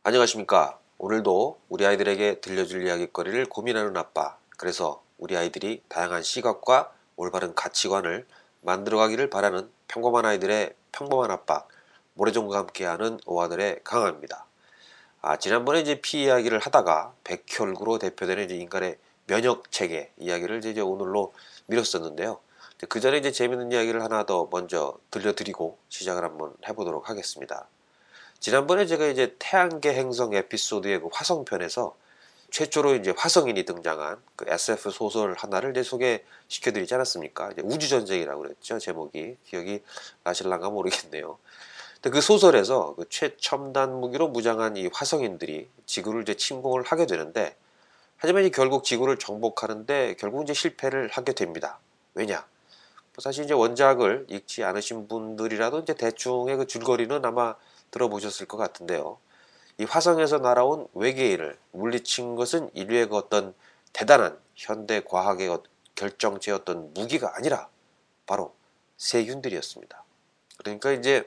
안녕하십니까. 오늘도 우리 아이들에게 들려줄 이야기거리를 고민하는 아빠, 그래서 우리 아이들이 다양한 시각과 올바른 가치관을 만들어가기를 바라는 평범한 아이들의 평범한 아빠, 모래종과 함께하는 오아들의 강화입니다. 지난번에 이제 피 이야기를 하다가 백혈구로 대표되는 이제 인간의 면역 체계 이야기를 이제 오늘로 미뤘었는데요. 그 전에 이제 재밌는 이야기를 하나 더 먼저 들려드리고 시작을 한번 해보도록 하겠습니다. 지난번에 제가 이제 태양계 행성 에피소드의 그 화성편에서 최초로 이제 화성인이 등장한 그 SF 소설 하나를 이제 소개시켜드리지 않았습니까? 이제 우주전쟁이라고 그랬죠. 제목이. 기억이 나실랑가 모르겠네요. 근데 그 소설에서 그 최첨단 무기로 무장한 이 화성인들이 지구를 이제 침공을 하게 되는데, 하지만 이제 결국 지구를 정복하는데 결국 이제 실패를 하게 됩니다. 왜냐? 사실 이제 원작을 읽지 않으신 분들이라도 이제 대충의 그 줄거리는 아마 들어보셨을 것 같은데요. 이 화성에서 날아온 외계인을 물리친 것은 인류의 그 어떤 대단한 현대 과학의 결정체였던 무기가 아니라 바로 세균들이었습니다. 그러니까 이제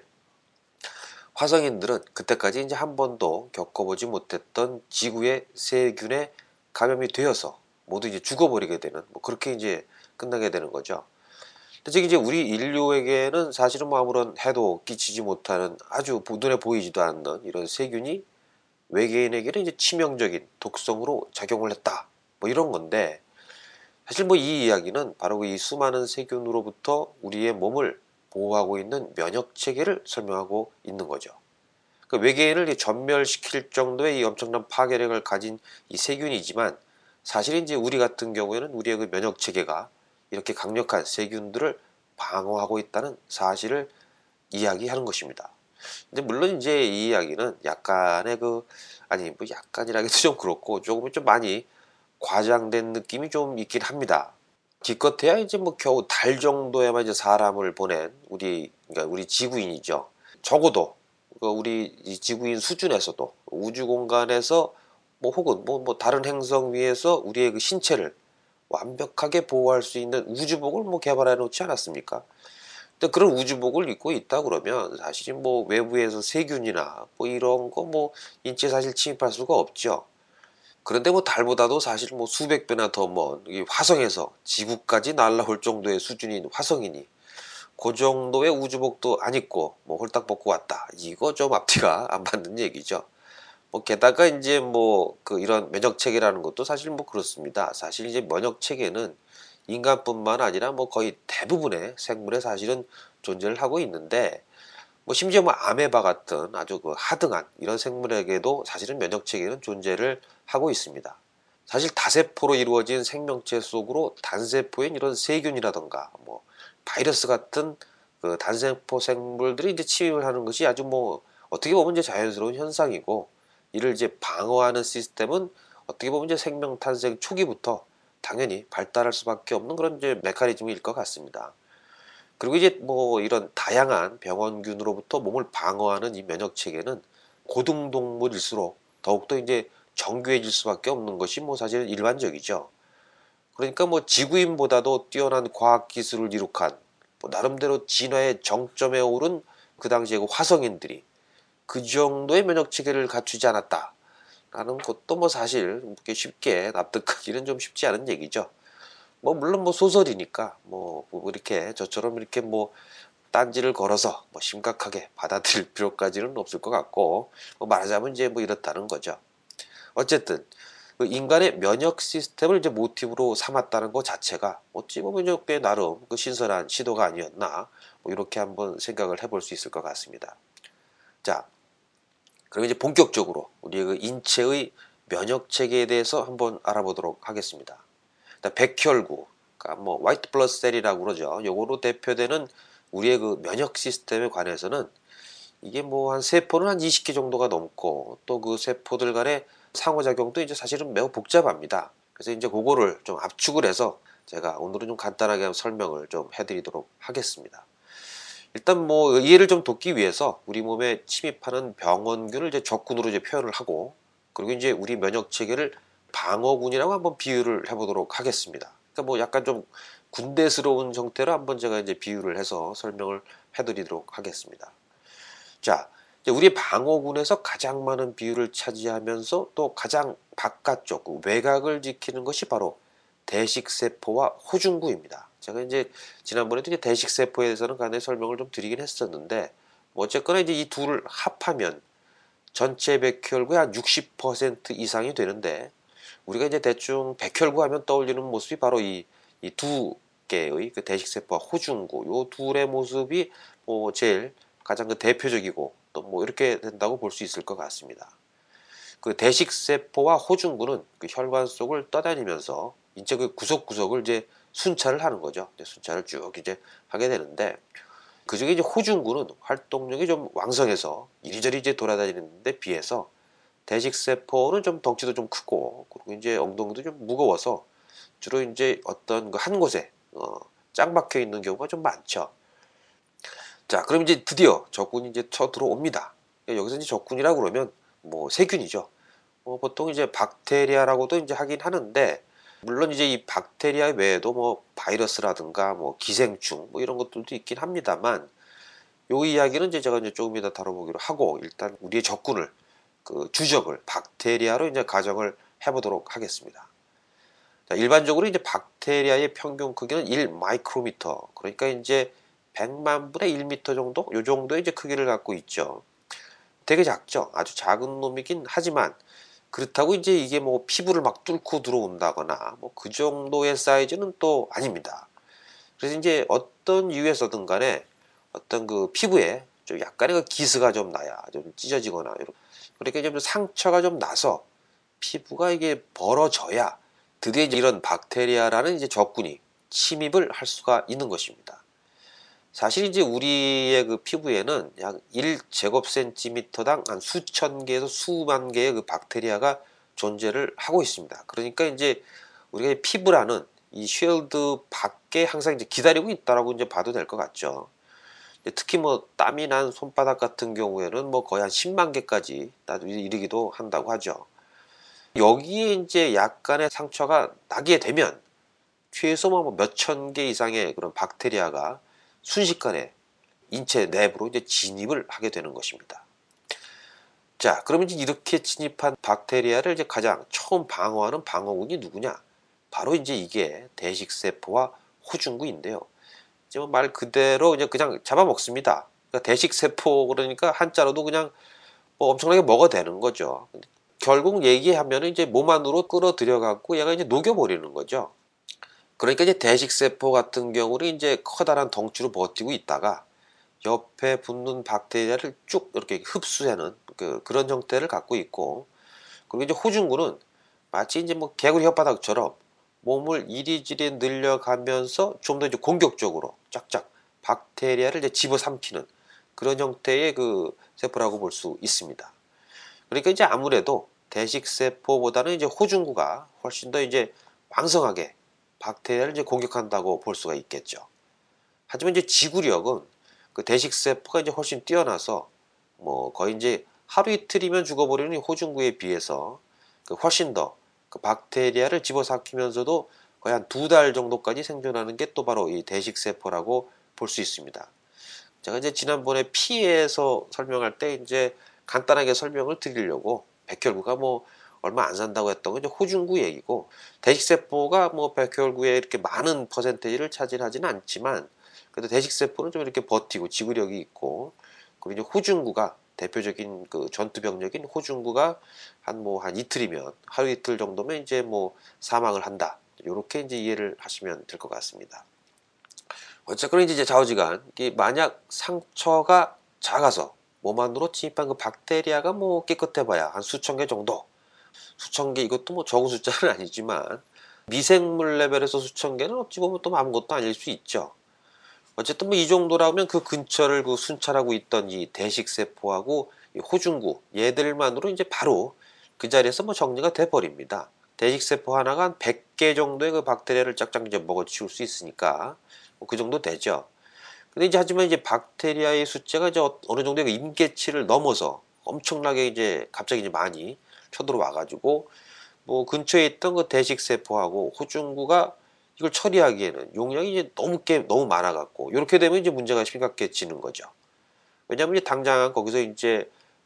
화성인들은 그때까지 이제 한 번도 겪어보지 못했던 지구의 세균에 감염이 되어서 모두 이제 죽어버리게 되는, 뭐 그렇게 이제 끝나게 되는 거죠. 즉 이제 우리 인류에게는 사실은 뭐 아무런 해도 끼치지 못하는 아주 눈에 보이지도 않는 이런 세균이 외계인에게는 이제 치명적인 독성으로 작용을 했다. 뭐 이런 건데, 사실 뭐 이 이야기는 바로 이 수많은 세균으로부터 우리의 몸을 보호하고 있는 면역 체계를 설명하고 있는 거죠. 그러니까 외계인을 전멸시킬 정도의 이 엄청난 파괴력을 가진 이 세균이지만, 사실 이제 우리 같은 경우에는 우리의 그 면역 체계가 이렇게 강력한 세균들을 방어하고 있다는 사실을 이야기하는 것입니다. 근데 물론 이제 이 이야기는 약간의 아니 뭐 약간이라기도 좀 그렇고 조금 좀 많이 과장된 느낌이 좀 있긴 합니다. 기껏해야 이제 뭐 겨우 달 정도에만 이제 사람을 보낸 그러니까 우리 지구인이죠. 적어도 우리 이 지구인 수준에서도 우주 공간에서 뭐 혹은 뭐 다른 행성 위에서 우리의 그 신체를 완벽하게 보호할 수 있는 우주복을 뭐 개발해 놓지 않았습니까? 근데 그런 우주복을 입고 있다 그러면 사실 뭐 외부에서 세균이나 뭐 이런 거 뭐 인체 사실 침입할 수가 없죠. 그런데 뭐 달보다도 사실 뭐 수백 배나 더 먼 이 화성에서 지구까지 날아올 정도의 수준인 화성인이 그 정도의 우주복도 안 입고 뭐 홀딱 벗고 왔다. 이거 좀 앞뒤가 안 맞는 얘기죠. 뭐 게다가 이제 뭐 이런 면역 체계라는 것도 사실 뭐 그렇습니다. 사실 이제 면역 체계는 인간뿐만 아니라 뭐 거의 대부분의 생물에 사실은 존재를 하고 있는데, 뭐 심지어 뭐 아메바 같은 아주 하등한 이런 생물에게도 사실은 면역 체계는 존재를 하고 있습니다. 사실 다세포로 이루어진 생명체 속으로 단세포인 이런 세균이라던가 뭐 바이러스 같은 그 단세포 생물들이 이제 침입을 하는 것이 아주 뭐 어떻게 보면 이제 자연스러운 현상이고, 이를 이제 방어하는 시스템은 어떻게 보면 이제 생명 탄생 초기부터 당연히 발달할 수밖에 없는 그런 이제 메커니즘일 것 같습니다. 그리고 이제 뭐 이런 다양한 병원균으로부터 몸을 방어하는 이 면역 체계는 고등동물일수록 더욱더 이제 정교해질 수밖에 없는 것이 뭐 사실 일반적이죠. 그러니까 뭐 지구인보다도 뛰어난 과학 기술을 이룩한 뭐 나름대로 진화의 정점에 오른 그 당시의 그 화성인들이 그 정도의 면역 체계를 갖추지 않았다라는 것도 뭐 사실 그렇게 쉽게 납득하기는 좀 쉽지 않은 얘기죠. 뭐 물론 뭐 소설이니까 뭐 이렇게 저처럼 이렇게 뭐 딴지를 걸어서 뭐 심각하게 받아들일 필요까지는 없을 것 같고, 뭐 말하자면 이제 뭐 이렇다는 거죠. 어쨌든 그 인간의 면역 시스템을 이제 모티브로 삼았다는 것 자체가 어찌 보면 꽤 나름 그 신선한 시도가 아니었나, 뭐 이렇게 한번 생각을 해볼 수 있을 것 같습니다. 자, 그럼 이제 본격적으로 우리 그 인체의 면역 체계에 대해서 한번 알아보도록 하겠습니다. 일단 백혈구, 그러니까 뭐 화이트 블러드 셀이라고 그러죠. 요거로 대표되는 우리의 그 면역 시스템에 관해서는 이게 뭐 한 세포는 한 20개 정도가 넘고, 또 그 세포들 간의 상호작용도 이제 사실은 매우 복잡합니다. 그래서 이제 그거를 좀 압축을 해서 제가 오늘은 좀 간단하게 설명을 좀 해드리도록 하겠습니다. 일단 뭐 이해를 좀 돕기 위해서 우리 몸에 침입하는 병원균을 이제 적군으로 이제 표현을 하고, 그리고 이제 우리 면역 체계를 방어군이라고 한번 비유를 해보도록 하겠습니다. 그러니까 뭐 약간 좀 군대스러운 형태로 한번 제가 이제 비유를 해서 설명을 해드리도록 하겠습니다. 자, 이제 우리 방어군에서 가장 많은 비율을 차지하면서 또 가장 바깥쪽 그 외곽을 지키는 것이 바로 대식세포와 호중구입니다. 제가 이제 지난번에도 이제 대식세포에 대해서는 간단히 설명을 좀 드리긴 했었는데 뭐 어쨌거나 이제 이 둘을 합하면 전체 백혈구의 한 60% 이상이 되는데 우리가 이제 대충 백혈구 하면 떠올리는 모습이 바로 이 두 개의 그 대식세포와 호중구 요 둘의 모습이 뭐 제일 가장 그 대표적이고 또 뭐 이렇게 된다고 볼 수 있을 것 같습니다. 그 대식세포와 호중구는 그 혈관 속을 떠다니면서 인체 그 구석구석을 이제 순찰을 하는 거죠. 순찰을 쭉 이제 하게 되는데 그 중에 이제 호중구는 활동력이 좀 왕성해서 이리저리 이제 돌아다니는 데 비해서 대식세포는 좀 덩치도 좀 크고 그리고 이제 엉덩이도 좀 무거워서 주로 이제 어떤 그 한 곳에 짱 박혀 있는 경우가 좀 많죠. 자, 그럼 이제 드디어 적군이 이제 쳐 들어옵니다. 여기서 이제 적군이라고 그러면 뭐 세균이죠. 보통 이제 박테리아라고도 이제 하긴 하는데 물론 이제 이 박테리아 외에도 뭐 바이러스라든가 뭐 기생충 뭐 이런 것들도 있긴 합니다만 요 이야기는 이제 제가 이제 조금 이따 다뤄보기로 하고 일단 우리의 적군을 그 주적을 박테리아로 이제 가정을 해보도록 하겠습니다. 자, 일반적으로 이제 박테리아의 평균 크기는 1 마이크로미터 그러니까 이제 100만 분의 1미터 정도 요 정도의 이제 크기를 갖고 있죠. 되게 작죠. 아주 작은 놈이긴 하지만 그렇다고 이제 이게 뭐 피부를 막 뚫고 들어온다거나 뭐 그 정도의 사이즈는 또 아닙니다. 그래서 이제 어떤 이유에서든 간에 어떤 그 피부에 좀 약간의 그 기스가 좀 나야 좀 찢어지거나 이렇게 그러니까 좀 상처가 좀 나서 피부가 이게 벌어져야 드디어 이런 박테리아라는 이제 적군이 침입을 할 수가 있는 것입니다. 사실 이제 우리의 그 피부에는 약 1제곱센티미터당 한 수천 개에서 수만 개의 그 박테리아가 존재를 하고 있습니다. 그러니까 이제 우리가 피부라는 이 쉴드 밖에 항상 이제 기다리고 있다라고 이제 봐도 될 것 같죠. 특히 뭐 땀이 난 손바닥 같은 경우에는 뭐 거의 한 10만 개까지 이르기도 한다고 하죠. 여기에 이제 약간의 상처가 나게 되면 최소 뭐 몇천 개 이상의 그런 박테리아가 순식간에 인체 내부로 이제 진입을 하게 되는 것입니다. 자, 그러면 이제 이렇게 진입한 박테리아를 이제 가장 처음 방어하는 방어군이 누구냐? 바로 이제 이게 대식세포와 호중구인데요. 이제 말 그대로 그냥 잡아먹습니다. 그러니까 대식세포 그러니까 한자로도 그냥 뭐 엄청나게 먹어대는 거죠. 결국 얘기하면 이제 몸 안으로 끌어들여 갖고 얘가 이제 녹여버리는 거죠. 그러니까 이제 대식세포 같은 경우는 이제 커다란 덩치로 버티고 있다가 옆에 붙는 박테리아를 쭉 이렇게 흡수하는 그런 형태를 갖고 있고 그리고 이제 호중구는 마치 이제 뭐 개구리 혓바닥처럼 몸을 이리저리 늘려가면서 좀 더 이제 공격적으로 쫙쫙 박테리아를 이제 집어삼키는 그런 형태의 그 세포라고 볼 수 있습니다. 그러니까 이제 아무래도 대식세포보다는 이제 호중구가 훨씬 더 이제 왕성하게 박테리아를 이제 공격한다고 볼 수가 있겠죠. 하지만 이제 지구력은 그 대식세포가 이제 훨씬 뛰어나서 뭐 거의 이제 하루 이틀이면 죽어버리는 호중구에 비해서 그 훨씬 더 그 박테리아를 집어삼키면서도 거의 한 2달 정도까지 생존하는 게 또 바로 이 대식세포라고 볼 수 있습니다. 제가 이제 지난번에 피에서 설명할 때 이제 간단하게 설명을 드리려고 백혈구가 뭐 얼마 안 산다고 했던 건 이제 호중구 얘기고 대식세포가 뭐 백혈구에 이렇게 많은 퍼센테이지를 차지하지는 않지만 그래도 대식세포는 좀 이렇게 버티고 지구력이 있고 그리고 이제 호중구가 대표적인 그 전투병력인 호중구가 한 이틀이면 하루 이틀 정도면 이제 뭐 사망을 한다. 이렇게 이제 이해를 하시면 될 것 같습니다. 어쨌거나 이제 좌우지간 만약 상처가 작아서 몸 안으로 침입한 그 박테리아가 뭐 깨끗해봐야 한 수천 개 정도. 수천 개 이것도 뭐 적은 숫자는 아니지만 미생물 레벨에서 수천 개는 어찌 보면 또 아무것도 아닐 수 있죠. 어쨌든 뭐 이 정도라면 그 근처를 그 순찰하고 있던 이 대식세포하고 이 호중구 얘들만으로 이제 바로 그 자리에서 뭐 정리가 돼 버립니다. 대식세포 하나가 한 100개 정도의 그 박테리아를 짝짝 이제 먹어치울 수 있으니까 뭐그 정도 되죠. 근데 이제 하지만 이제 박테리아의 숫자가 이제 어느 정도의 그 임계치를 넘어서 엄청나게 이제 갑자기 이제 많이 쳐들어와 가지고 뭐 근처에 있던 그 대식세포하고 호중구가 이걸 처리하기에는 용량이 이제 너무 많아 갖고 이렇게 되면 이제 문제가 심각해지는 거죠. 왜냐하면 이제 당장 거기서 이제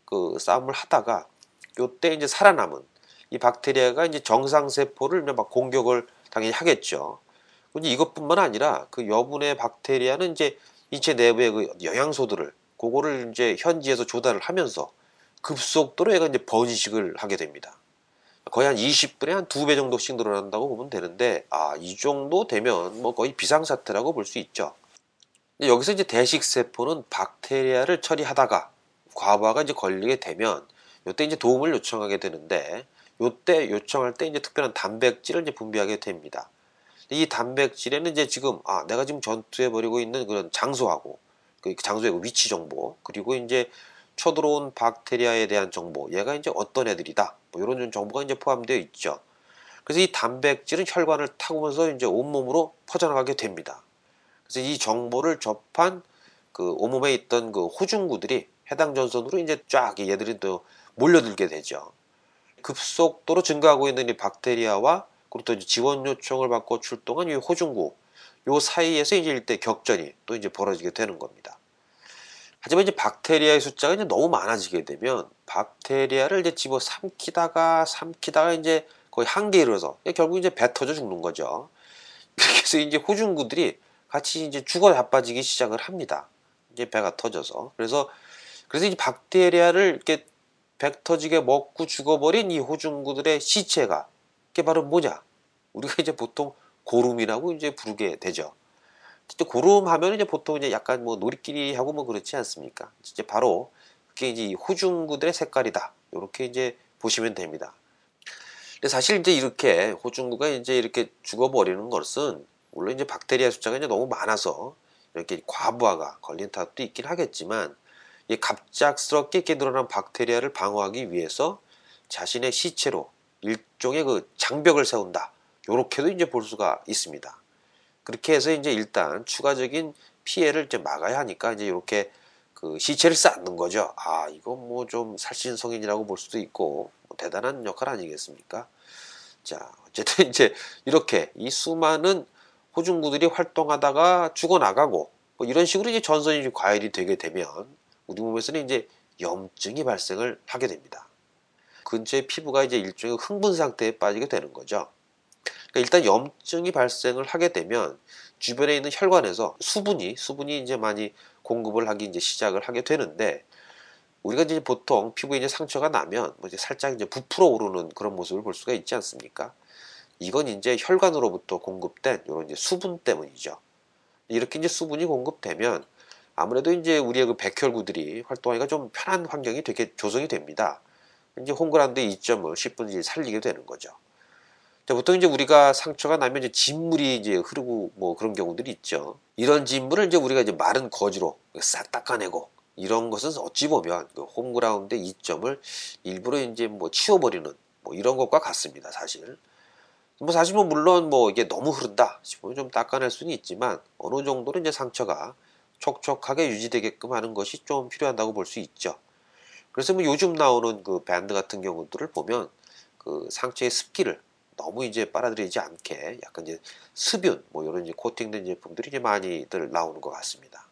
그 싸움을 하다가 요때 이제 살아남은 이 박테리아가 이제 정상 세포를 막 공격을 당연히 하겠죠. 근데 이것뿐만 아니라 그 여분의 박테리아는 이제 인체 내부의 그 영양소들을 그거를 이제 현지에서 조달을 하면서 급속도로 얘가 이제 번식을 하게 됩니다. 거의 한 20분에 한 2배 정도씩 늘어난다고 보면 되는데, 이 정도 되면 뭐 거의 비상사태라고 볼 수 있죠. 여기서 이제 대식세포는 박테리아를 처리하다가 과부하가 이제 걸리게 되면 요때 이제 도움을 요청하게 되는데, 요때 요청할 때 이제 특별한 단백질을 이제 분비하게 됩니다. 이 단백질에는 이제 지금 내가 지금 전투해 버리고 있는 그런 장소하고 그 장소의 위치 정보, 그리고 이제 쳐들어온 박테리아에 대한 정보, 얘가 이제 어떤 애들이다, 뭐 이런 정보가 이제 포함되어 있죠. 그래서 이 단백질은 혈관을 타고면서 이제 온몸으로 퍼져나가게 됩니다. 그래서 이 정보를 접한 그 온몸에 있던 그 호중구들이 해당 전선으로 이제 쫙 얘들이 또 몰려들게 되죠. 급속도로 증가하고 있는 이 박테리아와 그리고 또 지원 요청을 받고 출동한 이 호중구, 요 사이에서 이제 일대 격전이 또 이제 벌어지게 되는 겁니다. 하지만 이제 박테리아의 숫자가 이제 너무 많아지게 되면 박테리아를 이제 집어 삼키다가 이제 거의 한계에 이르러서 결국 이제 배 터져 죽는 거죠. 그렇게 해서 이제 호중구들이 같이 이제 죽어 자빠지기 시작을 합니다. 이제 배가 터져서. 그래서 이제 박테리아를 이렇게 배 터지게 먹고 죽어버린 이 호중구들의 시체가 그게 바로 뭐냐? 우리가 이제 보통 고름이라고 이제 부르게 되죠. 진짜 고름 하면 이제 보통 이제 약간 뭐 놀이끼리 하고 뭐 그렇지 않습니까? 진짜 바로 그게 이제 이 호중구들의 색깔이다. 이렇게 이제 보시면 됩니다. 근데 사실 이제 이렇게 호중구가 이제 이렇게 죽어버리는 것은 물론 이제 박테리아 숫자가 이제 너무 많아서 이렇게 과부하가 걸린 탓도 있긴 하겠지만, 이 갑작스럽게 이렇게 늘어난 박테리아를 방어하기 위해서 자신의 시체로 일종의 그 장벽을 세운다. 요렇게도 이제 볼 수가 있습니다. 그렇게 해서 이제 일단 추가적인 피해를 이제 막아야 하니까 이제 이렇게 그 시체를 쌓는 거죠. 이건 뭐 좀 살신성인이라고 볼 수도 있고 뭐 대단한 역할 아니겠습니까? 자, 어쨌든 이제 이렇게 이 수많은 호중구들이 활동하다가 죽어나가고 뭐 이런 식으로 이제 전선이 과열이 되게 되면 우리 몸에서는 이제 염증이 발생을 하게 됩니다. 근처의 피부가 이제 일종의 흥분 상태에 빠지게 되는 거죠. 그러니까 일단 염증이 발생을 하게 되면 주변에 있는 혈관에서 수분이 이제 많이 공급을 하기 이제 시작을 하게 되는데, 우리가 이제 보통 피부에 이제 상처가 나면 뭐 이제 살짝 이제 부풀어 오르는 그런 모습을 볼 수가 있지 않습니까? 이건 이제 혈관으로부터 공급된 이런 이제 수분 때문이죠. 이렇게 이제 수분이 공급되면 아무래도 이제 우리의 그 백혈구들이 활동하기가 좀 편한 환경이 되게 조성이 됩니다. 이제 홍그란드 이점을 10분이 살리게 되는 거죠. 자, 보통 이제 우리가 상처가 나면 이제 진물이 이제 흐르고 뭐 그런 경우들이 있죠. 이런 진물을 이제 우리가 이제 마른 거즈로 싹 닦아내고, 이런 것은 어찌 보면 그 홈그라운드 이점을 일부러 이제 뭐 치워버리는 뭐 이런 것과 같습니다, 사실. 사실 뭐 물론 뭐 이게 너무 흐른다 싶으면 좀 닦아낼 수는 있지만, 어느 정도는 이제 상처가 촉촉하게 유지되게끔 하는 것이 좀 필요하다고 볼 수 있죠. 그래서 뭐 요즘 나오는 그 밴드 같은 경우들을 보면 그 상처의 습기를 너무 이제 빨아들이지 않게 약간 이제 습윤 뭐 이런 이제 코팅된 제품들이 이제 많이들 나오는 것 같습니다.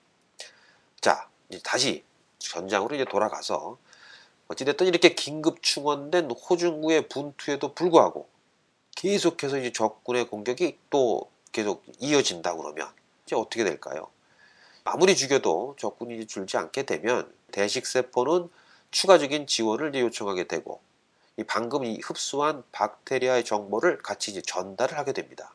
자, 이제 다시 전장으로 이제 돌아가서 어찌됐든 이렇게 긴급 충원된 호중구의 분투에도 불구하고 계속해서 이제 적군의 공격이 또 계속 이어진다 그러면 이제 어떻게 될까요? 아무리 죽여도 적군이 줄지 않게 되면 대식세포는 추가적인 지원을 이제 요청하게 되고, 이 방금 이 흡수한 박테리아의 정보를 같이 이제 전달을 하게 됩니다.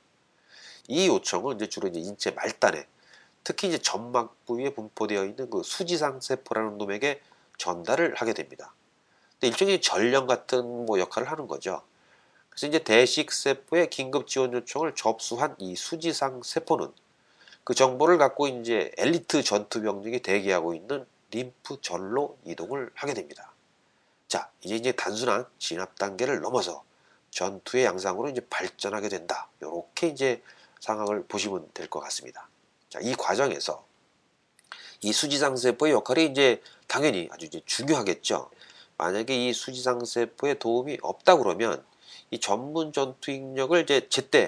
이 요청은 이제 주로 이제 인체 말단에, 특히 이제 점막 부위에 분포되어 있는 그 수지상 세포라는 놈에게 전달을 하게 됩니다. 근데 일종의 전령 같은 뭐 역할을 하는 거죠. 그래서 이제 대식 세포의 긴급 지원 요청을 접수한 이 수지상 세포는 그 정보를 갖고 이제 엘리트 전투 병력이 대기하고 있는 림프절로 이동을 하게 됩니다. 자, 이제 단순한 진압 단계를 넘어서 전투의 양상으로 이제 발전하게 된다. 이렇게 이제 상황을 보시면 될 것 같습니다. 자, 이 과정에서 이 수지상 세포의 역할이 이제 당연히 아주 이제 중요하겠죠. 만약에 이 수지상 세포의 도움이 없다 그러면 이 전문 전투 인력을 이제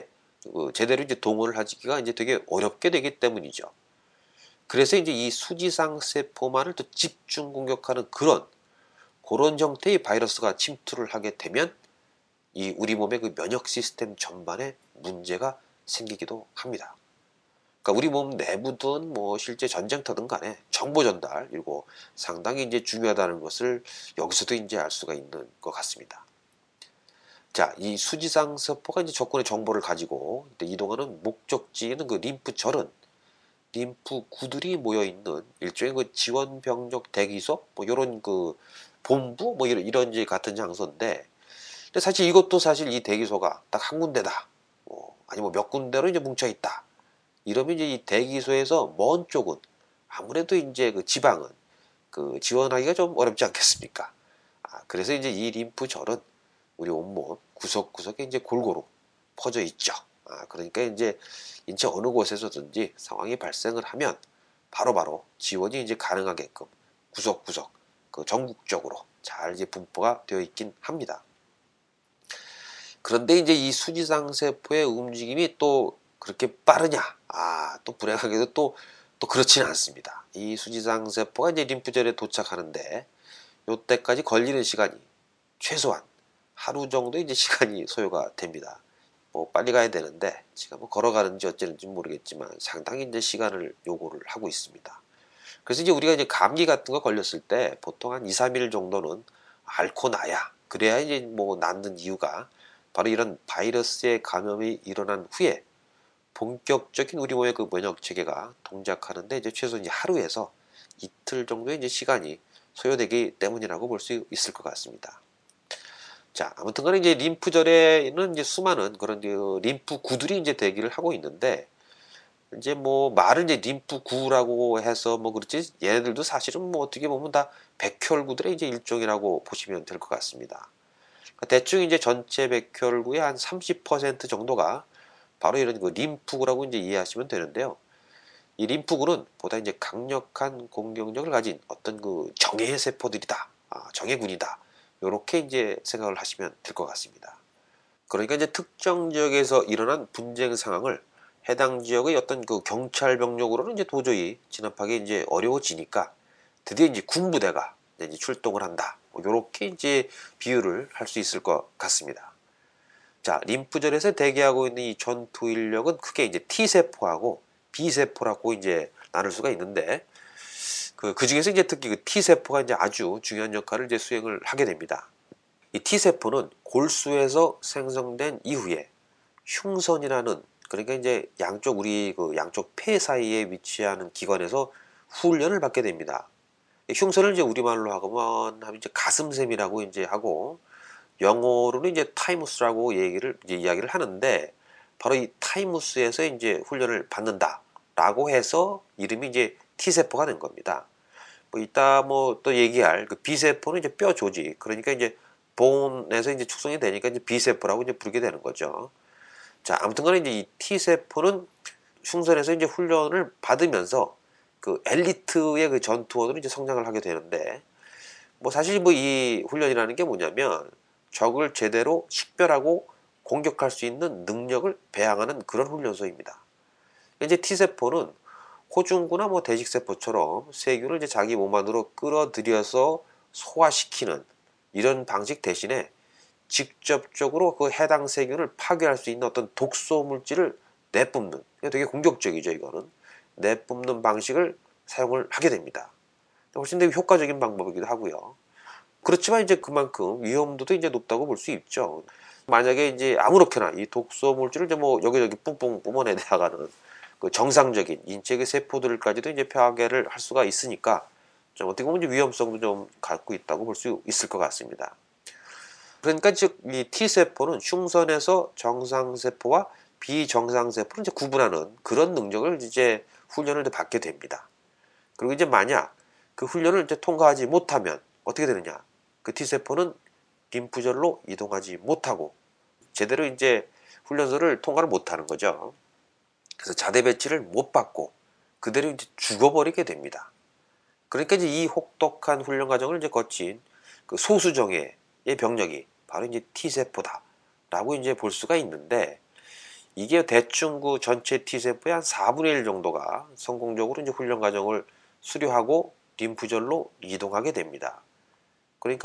제대로 이제 동원을 하기가 이제 되게 어렵게 되기 때문이죠. 그래서 이제 이 수지상 세포만을 또 집중 공격하는 그런 그런 형태의 바이러스가 침투를 하게 되면 이 우리 몸의 그 면역 시스템 전반에 문제가 생기기도 합니다. 그러니까 우리 몸 내부든 뭐 실제 전쟁터든 간에 정보 전달, 이거 상당히 이제 중요하다는 것을 여기서도 이제 알 수가 있는 것 같습니다. 자, 이 수지상 세포가 이제 적군의 정보를 가지고 이동하는 목적지는 그 림프절은 림프구들이 모여 있는 일종의 그 지원 병력 대기소, 뭐 이런 그 본부, 뭐 이런 이제 같은 장소인데, 근데 사실 이것도 사실 이 대기소가 딱 한 군데다, 아니 뭐 몇 군데로 이제 뭉쳐 있다. 이러면 이제 이 대기소에서 먼 쪽은 아무래도 이제 그 지방은 그 지원하기가 좀 어렵지 않겠습니까? 그래서 이제 이 림프절은 우리 온몸 구석구석에 이제 골고루 퍼져 있죠. 그러니까 이제 인체 어느 곳에서든지 상황이 발생을 하면 바로바로 지원이 이제 가능하게끔 구석구석 그 전국적으로 잘 이제 분포가 되어 있긴 합니다. 그런데 이제 이 수지상 세포의 움직임이 또 그렇게 빠르냐? 또 불행하게도 또 그렇지는 않습니다. 이 수지상 세포가 이제 림프절에 도착하는데 요때까지 걸리는 시간이 최소한 하루 정도 이제 시간이 소요가 됩니다. 뭐 빨리 가야 되는데 지금 뭐 걸어가는지 어쩌는지 모르겠지만 상당히 이제 시간을 요구를 하고 있습니다. 그래서 이제 우리가 이제 감기 같은 거 걸렸을 때 보통 한 2, 3일 정도는 앓고 나야 그래야 이제 뭐 낫는 이유가 바로 이런 바이러스의 감염이 일어난 후에 본격적인 우리 몸의 그 면역 체계가 동작하는데 이제 최소 이제 하루에서 이틀 정도의 이제 시간이 소요되기 때문이라고 볼 수 있을 것 같습니다. 자, 아무튼 간에 이제 림프절에는 이제 수많은 그런 그 림프구들이 이제 대기를 하고 있는데, 이제 뭐 말은 이제 림프구라고 해서 뭐 그렇지, 얘네들도 사실은 뭐 어떻게 보면 다 백혈구들의 이제 일종이라고 보시면 될 것 같습니다. 그러니까 대충 이제 전체 백혈구의 한 30% 정도가 바로 이런 그 림프구라고 이제 이해하시면 되는데요. 이 림프구는 보다 이제 강력한 공격력을 가진 어떤 그 정예 세포들이다, 정예군이다. 이렇게 이제 생각을 하시면 될 것 같습니다. 그러니까 이제 특정 지역에서 일어난 분쟁 상황을 해당 지역의 어떤 그 경찰 병력으로는 이제 도저히 진압하기 이제 어려워지니까 드디어 이제 군부대가 이제 출동을 한다. 이렇게 이제 비유를 할 수 있을 것 같습니다. 자, 림프절에서 대기하고 있는 이 전투 인력은 크게 이제 T세포하고 B세포라고 이제 나눌 수가 있는데, 그 중에서 이제 특히 그 T세포가 이제 아주 중요한 역할을 이제 수행을 하게 됩니다. 이 T세포는 골수에서 생성된 이후에 흉선이라는, 그러니까 이제 양쪽 우리 그 양쪽 폐 사이에 위치하는 기관에서 훈련을 받게 됩니다. 흉선을 이제 우리말로 하면 이제 가슴샘이라고 이제 하고, 영어로는 이제 타이무스라고 이야기를 하는데, 바로 이 타이무스에서 이제 훈련을 받는다라고 해서 이름이 이제 T세포가 된 겁니다. 뭐 이따 뭐 또 얘기할 그 B세포는 이제 뼈 조직, 그러니까 이제 본에서 이제 축성이 되니까 이제 B세포라고 이제 부르게 되는 거죠. 자, 아무튼 간에 이제 이 T세포는 흉선에서 이제 훈련을 받으면서 그 엘리트의 그 전투원으로 이제 성장을 하게 되는데, 뭐 사실 뭐 이 훈련이라는 게 뭐냐면 적을 제대로 식별하고 공격할 수 있는 능력을 배양하는 그런 훈련소입니다. 이제 T세포는 호중구나 뭐 대식세포처럼 세균을 이제 자기 몸 안으로 끌어들여서 소화시키는 이런 방식 대신에 직접적으로 그 해당 세균을 파괴할 수 있는 어떤 독소 물질을 내뿜는, 되게 공격적이죠 이거는, 내뿜는 방식을 사용을 하게 됩니다. 훨씬 더 효과적인 방법이기도 하고요. 그렇지만 이제 그만큼 위험도도 이제 높다고 볼 수 있죠. 만약에 이제 아무렇게나 이 독소 물질을 이제 뭐 여기저기 뿜뿜 뿜어내다가는 그 정상적인 인체의 세포들까지도 이제 파괴를 할 수가 있으니까 좀 어떻게 보면 이제 위험성도 좀 갖고 있다고 볼 수 있을 것 같습니다. 그러니까 즉 이 T세포는 흉선에서 정상세포와 비정상세포를 이제 구분하는 그런 능력을 이제 훈련을 받게 됩니다. 그리고 이제 만약 그 훈련을 이제 통과하지 못하면 어떻게 되느냐? 그 T세포는 림프절로 이동하지 못하고 제대로 이제 훈련소를 통과를 못하는 거죠. 그래서 자대 배치를 못 받고 그대로 이제 죽어버리게 됩니다. 그러니까 이제 이 혹독한 훈련 과정을 이제 거친 그 소수정예의 병력이 바로 이제 T세포다라고 이제 볼 수가 있는데, 이게 대충 그 전체 T세포의 한 4분의 1 정도가 성공적으로 이제 훈련 과정을 수료하고 림프절로 이동하게 됩니다. 그러니까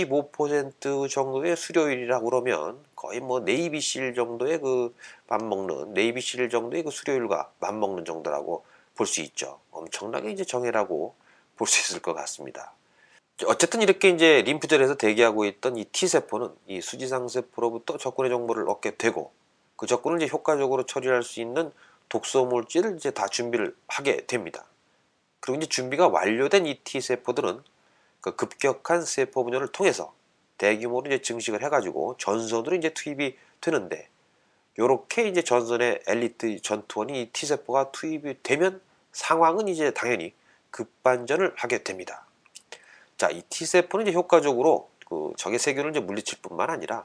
25% 정도의 수료율이라고 그러면 거의 뭐 네이비실 정도의 그 맞먹는 네이비실 정도의 그 수료율과 맞먹는 정도라고 볼 수 있죠. 엄청나게 이제 정예라고 볼 수 있을 것 같습니다. 어쨌든 이렇게 이제 림프절에서 대기하고 있던 이 T세포는 이 수지상세포로부터 적군의 정보를 얻게 되고 그 적군을 이제 효과적으로 처리할 수 있는 독소 물질을 이제 다 준비를 하게 됩니다. 그리고 이제 준비가 완료된 이 T세포들은 그 급격한 세포 분열을 통해서 대규모로 이제 증식을 해가지고 전선으로 이제 투입이 되는데 요렇게 이제 전선의 엘리트 전투원이 이 T세포가 투입이 되면 상황은 이제 당연히 급반전을 하게 됩니다. 자, 이 T세포는 이제 효과적으로 그 적의 세균을 이제 물리칠 뿐만 아니라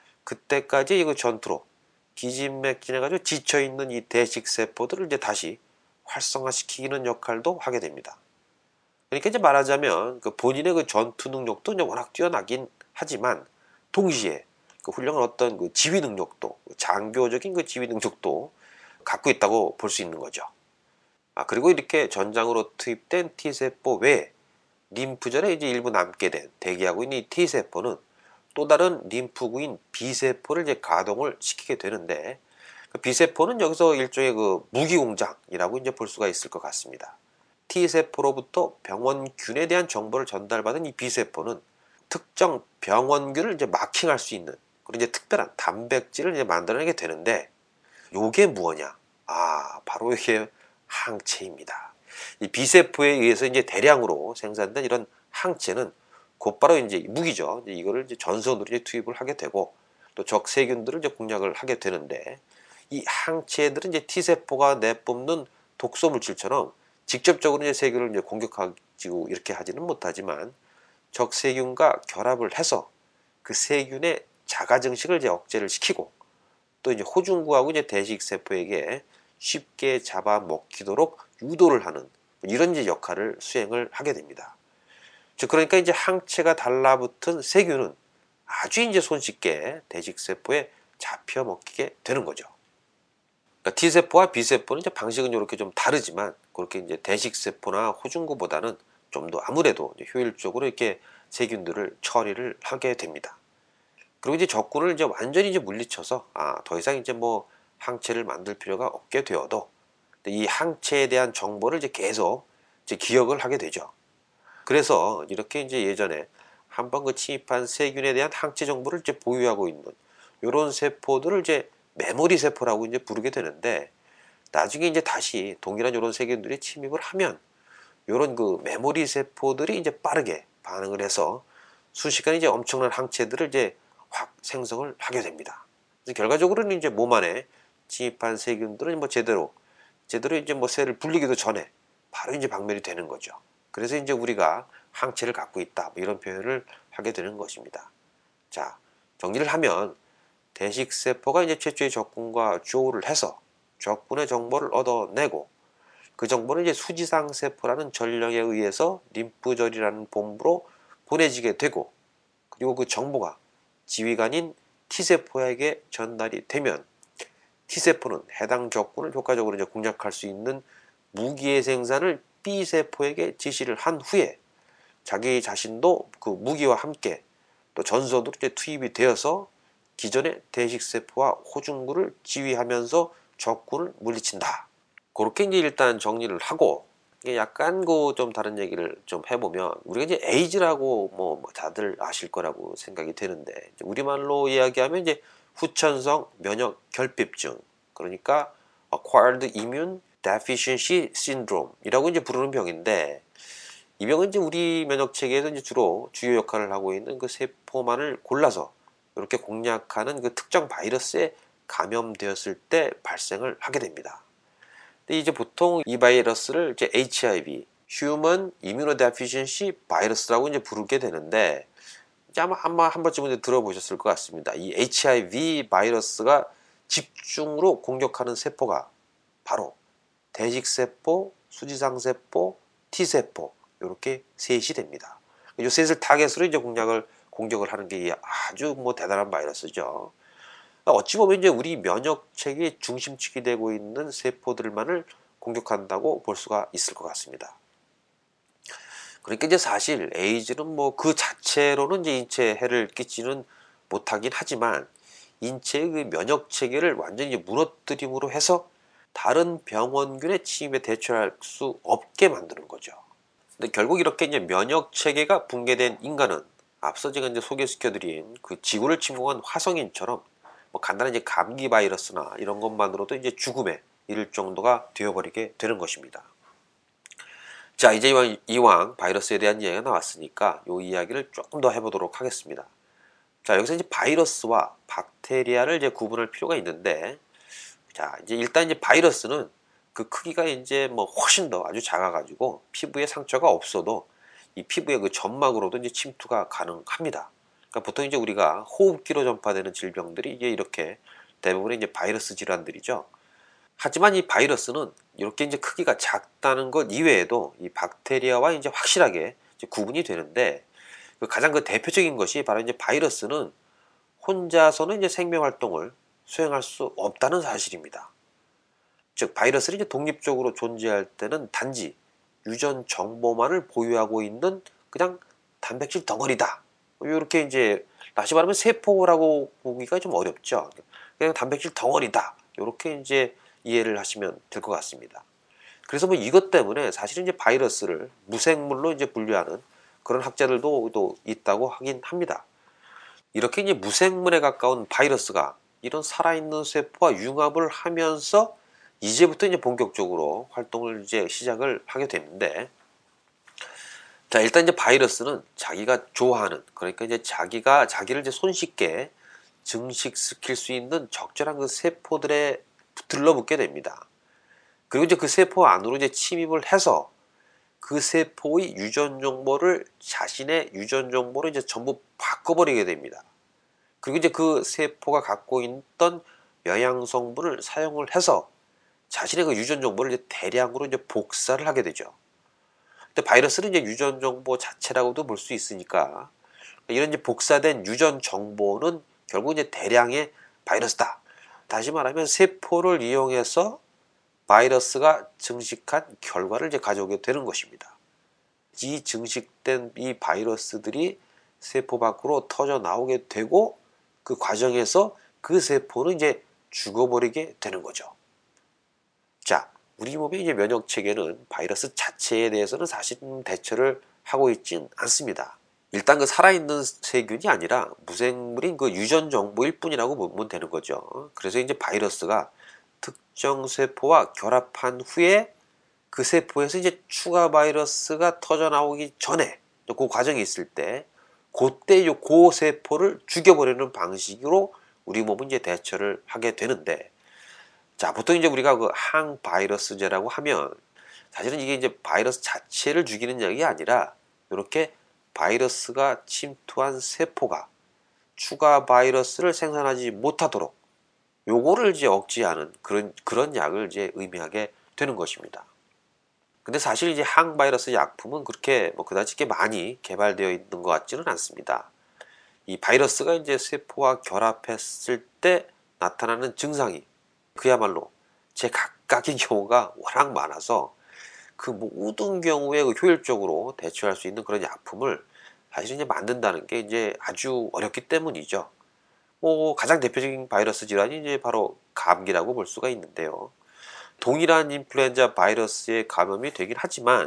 그때까지 이 전투로 기진맥진해가지고 지쳐있는 이 대식세포들을 이제 다시 활성화시키는 역할도 하게 됩니다. 그러니까 이제 말하자면 그 본인의 그 전투 능력도 이제 워낙 뛰어나긴 하지만 동시에 그 훌륭한 어떤 그 지휘 능력도 장교적인 그 지휘 능력도 갖고 있다고 볼 수 있는 거죠. 그리고 이렇게 전장으로 투입된 T세포 외에 림프절에 이제 일부 남게 된 대기하고 있는 이 T세포는 또 다른 림프구인 B세포를 이제 가동을 시키게 되는데 그 B세포는 여기서 일종의 그 무기공장이라고 이제 볼 수가 있을 것 같습니다. T세포로부터 병원균에 대한 정보를 전달받은 이 B세포는 특정 병원균을 이제 마킹할 수 있는 그런 이제 특별한 단백질을 이제 만들어내게 되는데 요게 무엇냐? 바로 이게 항체입니다. 이 B세포에 의해서 이제 대량으로 생산된 이런 항체는 곧바로 이제 무기죠. 이거를 이제 전선으로 이제 투입을 하게 되고 또 적세균들을 이제 공략을 하게 되는데 이 항체들은 이제 T세포가 내뿜는 독소 물질처럼 직접적으로 이제 세균을 이제 공격하고 이렇게 하지는 못하지만 적세균과 결합을 해서 그 세균의 자가 증식을 이제 억제를 시키고 또 이제 호중구하고 이제 대식 세포에게 쉽게 잡아먹히도록 유도를 하는 이런 이제 역할을 수행을 하게 됩니다. 즉 그러니까 이제 항체가 달라붙은 세균은 아주 이제 손쉽게 대식 세포에 잡혀 먹히게 되는 거죠. 그러니까 T세포와 B세포는 이제 방식은 이렇게 좀 다르지만 그렇게 이제 대식세포나 호중구보다는 좀 더 아무래도 효율적으로 이렇게 세균들을 처리를 하게 됩니다. 그리고 이제 적군을 이제 완전히 이제 물리쳐서 더 이상 이제 뭐 항체를 만들 필요가 없게 되어도 이 항체에 대한 정보를 이제 계속 이제 기억을 하게 되죠. 그래서 이렇게 이제 예전에 한번 그 침입한 세균에 대한 항체 정보를 이제 보유하고 있는 이런 세포들을 이제 메모리 세포라고 이제 부르게 되는데 나중에 이제 다시 동일한 이런 세균들이 침입을 하면 이런 그 메모리 세포들이 이제 빠르게 반응을 해서 순식간에 이제 엄청난 항체들을 이제 확 생성을 하게 됩니다. 그래서 결과적으로는 이제 몸 안에 침입한 세균들은 뭐 제대로 이제 뭐 셀을 불리기도 전에 바로 이제 박멸이 되는 거죠. 그래서 이제 우리가 항체를 갖고 있다 뭐 이런 표현을 하게 되는 것입니다. 자, 정리를 하면 대식세포가 이제 최초의 적군과 조우를 해서 적군의 정보를 얻어내고 그 정보는 이제 수지상세포라는 전령에 의해서 림프절이라는 본부로 보내지게 되고 그리고 그 정보가 지휘관인 T세포에게 전달이 되면 T세포는 해당 적군을 효과적으로 이제 공략할 수 있는 무기의 생산을 B세포에게 지시를 한 후에 자기 자신도 그 무기와 함께 또 전선으로 이제 투입이 되어서 기존의 대식세포와 호중구를 지휘하면서 적군을 물리친다. 그렇게 이제 일단 정리를 하고 이게 약간 그 좀 다른 얘기를 좀 해보면 우리가 이제 에이즈라고 뭐 다들 아실 거라고 생각이 되는데 우리말로 이야기하면 이제 후천성 면역 결핍증 그러니까 Acquired Immune Deficiency Syndrome이라고 이제 부르는 병인데 이 병은 이제 우리 면역 체계에서 이제 주로 주요 역할을 하고 있는 그 세포만을 골라서 이렇게 공략하는 그 특정 바이러스에 감염되었을 때 발생을 하게 됩니다. 근데 이제 보통 이 바이러스를 이제 HIV, Human Immunodeficiency Virus라고 이제 부르게 되는데 이제 아마 한 번쯤은 이제 들어보셨을 것 같습니다. 이 HIV 바이러스가 집중으로 공격하는 세포가 바로 대식세포, 수지상세포, T세포 이렇게 셋이 됩니다. 이 셋을 타겟으로 이제 공격을 하는 게 아주 뭐 대단한 바이러스죠. 어찌 보면 이제 우리 면역 체계의 중심축이 되고 있는 세포들만을 공격한다고 볼 수가 있을 것 같습니다. 그러니까 이제 사실 에이즈는 뭐 그 자체로는 이제 인체에 해를 끼치는 못하긴 하지만 인체의 그 면역 체계를 완전히 무너뜨림으로 해서 다른 병원균의 침입에 대처할 수 없게 만드는 거죠. 근데 결국 이렇게 이제 면역 체계가 붕괴된 인간은 앞서 제가 이제 소개시켜드린 그 지구를 침공한 화성인처럼 뭐 간단한 이제 감기 바이러스나 이런 것만으로도 이제 죽음에 이를 정도가 되어버리게 되는 것입니다. 자, 이제 이왕 바이러스에 대한 이야기가 나왔으니까 이 이야기를 조금 더 해보도록 하겠습니다. 자, 여기서 이제 바이러스와 박테리아를 이제 구분할 필요가 있는데, 자, 이제 일단 이제 바이러스는 그 크기가 이제 뭐 훨씬 더 아주 작아가지고 피부에 상처가 없어도 이 피부의 그 점막으로도 이제 침투가 가능합니다. 그러니까 보통 이제 우리가 호흡기로 전파되는 질병들이 이게 이렇게 대부분의 이제 바이러스 질환들이죠. 하지만 이 바이러스는 이렇게 이제 크기가 작다는 것 이외에도 이 박테리아와 이제 확실하게 이제 구분이 되는데 그 가장 그 대표적인 것이 바로 이제 바이러스는 혼자서는 이제 생명 활동을 수행할 수 없다는 사실입니다. 즉 바이러스는 이제 독립적으로 존재할 때는 단지 유전 정보만을 보유하고 있는 그냥 단백질 덩어리다. 이렇게 이제 다시 말하면 세포라고 보기가 좀 어렵죠. 그냥 단백질 덩어리다. 이렇게 이제 이해를 하시면 될 것 같습니다. 그래서 뭐 이것 때문에 사실은 이제 바이러스를 무생물로 이제 분류하는 그런 학자들도 또 있다고 하긴 합니다. 이렇게 이제 무생물에 가까운 바이러스가 이런 살아있는 세포와 융합을 하면서 이제부터 이제 본격적으로 활동을 이제 시작을 하게 되는데, 자, 일단 이제 바이러스는 자기가 좋아하는, 그러니까 이제 자기를 이제 손쉽게 증식시킬 수 있는 적절한 그 세포들에 들러붙게 됩니다. 그리고 이제 그 세포 안으로 이제 침입을 해서 그 세포의 유전 정보를 자신의 유전 정보로 이제 전부 바꿔버리게 됩니다. 그리고 이제 그 세포가 갖고 있던 영양 성분을 사용을 해서 자신의 그 유전 정보를 이제 대량으로 이제 복사를 하게 되죠. 근데 바이러스는 이제 유전 정보 자체라고도 볼 수 있으니까 이런 이제 복사된 유전 정보는 결국 이제 대량의 바이러스다. 다시 말하면 세포를 이용해서 바이러스가 증식한 결과를 이제 가져오게 되는 것입니다. 이 증식된 이 바이러스들이 세포 밖으로 터져 나오게 되고 그 과정에서 그 세포는 이제 죽어버리게 되는 거죠. 자, 우리 몸의 이제 면역 체계는 바이러스 자체에 대해서는 사실 대처를 하고 있진 않습니다. 일단 그 살아있는 세균이 아니라 무생물인 그 유전 정보일 뿐이라고 보면 되는 거죠. 그래서 이제 바이러스가 특정 세포와 결합한 후에 그 세포에서 이제 추가 바이러스가 터져 나오기 전에 그 과정이 있을 때 그때 그 세포를 죽여버리는 방식으로 우리 몸은 이제 대처를 하게 되는데, 자, 보통 이제 우리가 그 항바이러스제라고 하면 사실은 이게 이제 바이러스 자체를 죽이는 약이 아니라 이렇게 바이러스가 침투한 세포가 추가 바이러스를 생산하지 못하도록 요거를 이제 억제하는 그런 약을 이제 의미하게 되는 것입니다. 근데 사실 이제 항바이러스 약품은 그렇게 뭐 그다지 많이 개발되어 있는 것 같지는 않습니다. 이 바이러스가 이제 세포와 결합했을 때 나타나는 증상이 그야말로 제각각의 경우가 워낙 많아서 그 모든 경우에 그 효율적으로 대처할 수 있는 그런 약품을 사실 이제 만든다는 게 이제 아주 어렵기 때문이죠. 뭐 가장 대표적인 바이러스 질환이 이제 바로 감기라고 볼 수가 있는데요. 동일한 인플루엔자 바이러스에 감염이 되긴 하지만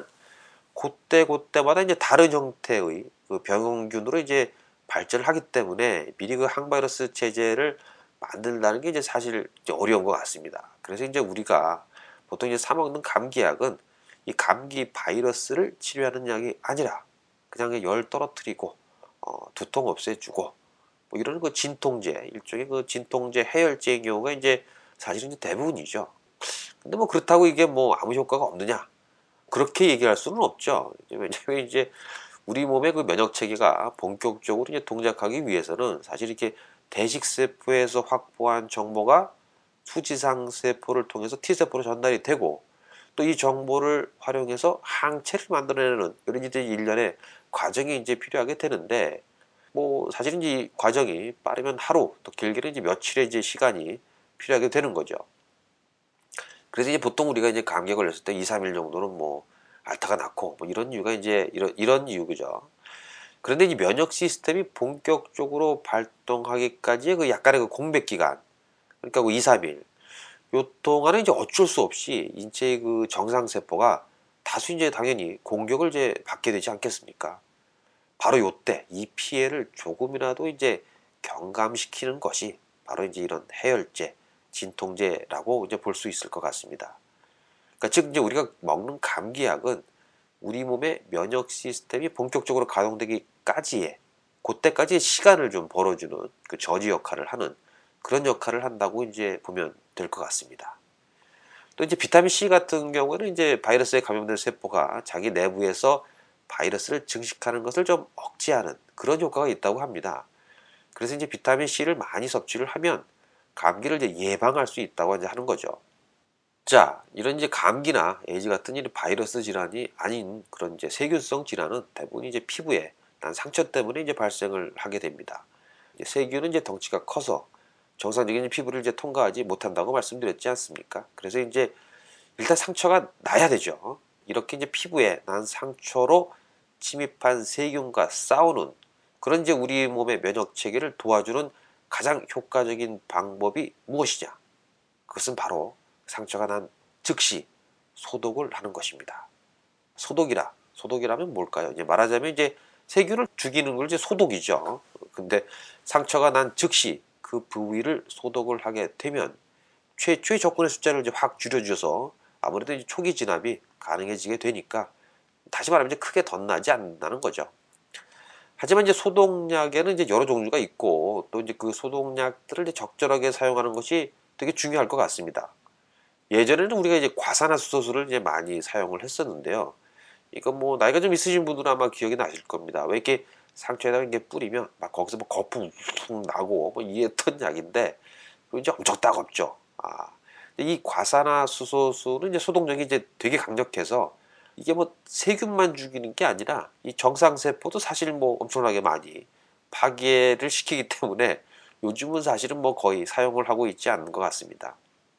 그때마다 이제 다른 형태의 그 병원균으로 이제 발전을 하기 때문에 미리 그 항바이러스 체제를 만든다는 게 이제 사실 이제 어려운 것 같습니다. 그래서 이제 우리가 보통 이제 사 먹는 감기약은 이 감기 바이러스를 치료하는 약이 아니라 그냥 열 떨어뜨리고 두통 없애주고 뭐 이런 그 진통제, 일종의 그 진통제 해열제의 경우가 이제 사실은 이제 대부분이죠. 근데 뭐 그렇다고 이게 뭐 아무 효과가 없느냐? 그렇게 얘기할 수는 없죠. 왜냐면 이제 우리 몸의 그 면역 체계가 본격적으로 이제 동작하기 위해서는 사실 이렇게 대식세포에서 확보한 정보가 수지상 세포를 통해서 T세포로 전달이 되고 또 이 정보를 활용해서 항체를 만들어내는 이런 이제 일련의 과정이 이제 필요하게 되는데 뭐 사실은 이 과정이 빠르면 하루 또 길게는 이제 며칠의 이제 시간이 필요하게 되는 거죠. 그래서 이제 보통 우리가 이제 감기에 걸렸을 때 2, 3일 정도는 뭐 알타가 낳고 뭐 이런 이유가 이제 이런 이유죠. 그런데 이 면역 시스템이 본격적으로 발동하기까지의 그 약간의 그 공백 기간, 그러니까 그 2, 3일, 요 동안은 이제 어쩔 수 없이 인체의 그 정상 세포가 다수 이제 당연히 공격을 이제 받게 되지 않겠습니까? 바로 요때 이 피해를 조금이라도 이제 경감시키는 것이 바로 이제 이런 해열제, 진통제라고 이제 볼 수 있을 것 같습니다. 그러니까 즉 이제 우리가 먹는 감기약은 우리 몸의 면역 시스템이 본격적으로 가동되기까지의 그때까지의 시간을 좀 벌어주는 그 저지 역할을 하는 그런 역할을 한다고 이제 보면 될 것 같습니다. 또 이제 비타민 C 같은 경우에는 이제 바이러스에 감염된 세포가 자기 내부에서 바이러스를 증식하는 것을 좀 억제하는 그런 효과가 있다고 합니다. 그래서 이제 비타민 C를 많이 섭취를 하면 감기를 이제 예방할 수 있다고 이제 하는 거죠. 자, 이런 이제 감기나 에이즈 같은 이런 바이러스 질환이 아닌 그런 이제 세균성 질환은 대부분 이제 피부에 난 상처 때문에 이제 발생을 하게 됩니다. 이제 세균은 이제 덩치가 커서 정상적인 피부를 이제 통과하지 못한다고 말씀드렸지 않습니까? 그래서 이제 일단 상처가 나야 되죠. 이렇게 이제 피부에 난 상처로 침입한 세균과 싸우는 그런 이제 우리 몸의 면역 체계를 도와주는 가장 효과적인 방법이 무엇이냐? 그것은 바로 상처가 난 즉시 소독을 하는 것입니다. 소독이라면 뭘까요? 이제 말하자면 이제 세균을 죽이는 걸 이제 소독이죠. 근데 상처가 난 즉시 그 부위를 소독을 하게 되면 최초의 접근의 숫자를 이제 확 줄여줘서 아무래도 이제 초기 진압이 가능해지게 되니까 다시 말하면 이제 크게 덧나지 않는다는 거죠. 하지만 이제 소독약에는 이제 여러 종류가 있고 또 이제 그 소독약들을 이제 적절하게 사용하는 것이 되게 중요할 것 같습니다. 예전에는 우리가 이제 과산화수소수를 이제 많이 사용을 했었는데요. 이거 뭐 나이가 좀 있으신 분들은 아마 기억이 나실 겁니다. 왜 이렇게 상처에다가 이게 뿌리면 막 거기서 뭐 거품 툭 나고 뭐 이랬던 약인데 그 이제 엄청 따갑죠. 이 과산화수소수는 이제 소독력이 이제 되게 강력해서 이게 뭐 세균만 죽이는 게 아니라 이 정상세포도 사실 뭐 엄청나게 많이 파괴를 시키기 때문에 요즘은 사실은 뭐 거의 사용을 하고 있지 않는 것 같습니다.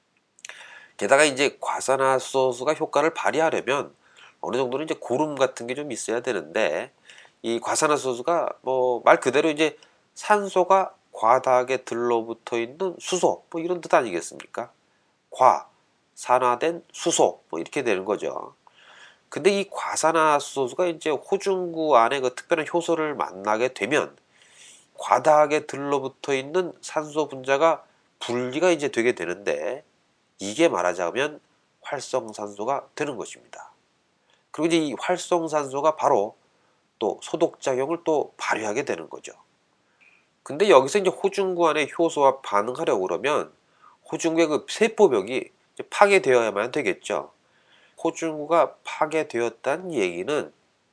게다가 이제 과산화수소수가 효과를 발휘하려면 어느 정도는 이제 고름 같은 게 좀 있어야 되는데 이 과산화수소가 뭐 말 그대로 이제 산소가 과다하게 들러붙어 있는 수소 뭐 이런 뜻 아니겠습니까? 산화된 수소 뭐 이렇게 되는 거죠. 근데 이 과산화수소가 이제 호중구 안에 그 특별한 효소를 만나게 되면 과다하게 들러붙어 있는 산소 분자가 분리가 이제 되게 되는데 이게 말하자면 활성산소가 되는 것입니다. 그리고 이제 이 활성산소가 바로 또 소독작용을 또 발휘하게 되는 거죠. 근데 여기서 이제 호중구 안의 효소와 반응하려고 그러면 호중구의 그 세포벽이 파괴되어야만 되겠죠. 호중구가 파괴되었다는 얘기는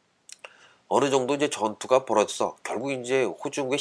어느 정도 이제 전투가 벌어져서 결국 이제 호중구의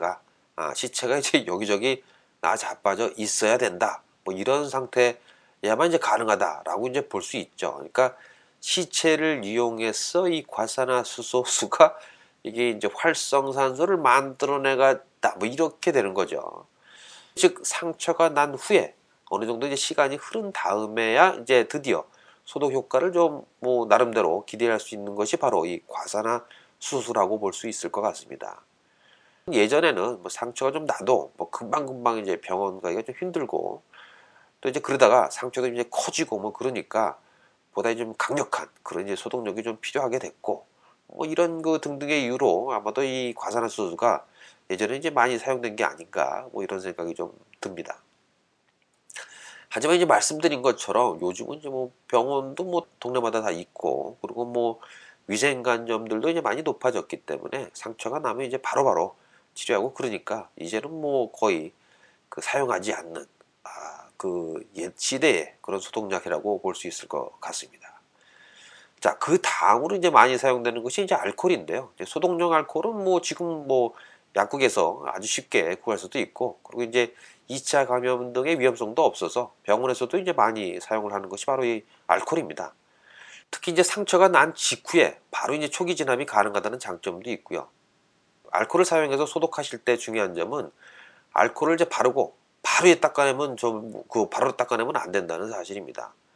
시체가 이제 여기저기 나자빠져 있어야 된다. 뭐 이런 상태야만 이제 가능하다라고 이제 볼 수 있죠. 그러니까 시체를 이용해서 이 과산화수소수가 이게 이제 활성산소를 만들어내갔다. 뭐 이렇게 되는 거죠. 즉 상처가 난 후에 어느 정도 이제 시간이 흐른 다음에야 이제 드디어 소독 효과를 좀 뭐 나름대로 기대할 수 있는 것이 바로 이 과산화수소라고 볼 수 있을 것 같습니다. 예전에는 뭐 상처가 좀 나도 뭐 금방금방 이제 병원 가기가 좀 힘들고 또 이제 그러다가 상처도 이제 커지고 뭐 그러니까 보다 좀 강력한 그런 이제 소독력이 좀 필요하게 됐고 뭐 이런 그 등등의 이유로 아마도 이 과산화수소가 예전에 이제 많이 사용된 게 아닌가 뭐 이런 생각이 좀 듭니다. 하지만 이제 말씀드린 것처럼 요즘은 이제 뭐 병원도 뭐 동네마다 다 있고 그리고 뭐 위생관념들도 이제 많이 높아졌기 때문에 상처가 나면 이제 바로바로 치료하고 그러니까 이제는 뭐 거의 그 사용하지 않는 그 옛 시대의 그런 소독약이라고 볼 수 있을 것 같습니다. 자, 그 다음으로 이제 많이 사용되는 것이 이제 알코올인데요. 이제 소독용 알코올은 뭐 지금 뭐 약국에서 아주 쉽게 구할 수도 있고, 그리고 이제 2차 감염 등의 위험성도 없어서 병원에서도 이제 많이 사용을 하는 것이 바로 이 알코올입니다. 특히 이제 상처가 난 직후에 바로 이제 초기 진압이 가능하다는 장점도 있고요. 알코올을 사용해서 소독하실 때 중요한 점은 알코올을 이제 바르고 바로 닦아내면 좀 그 바로 닦아내면 안 된다는 사실입니다.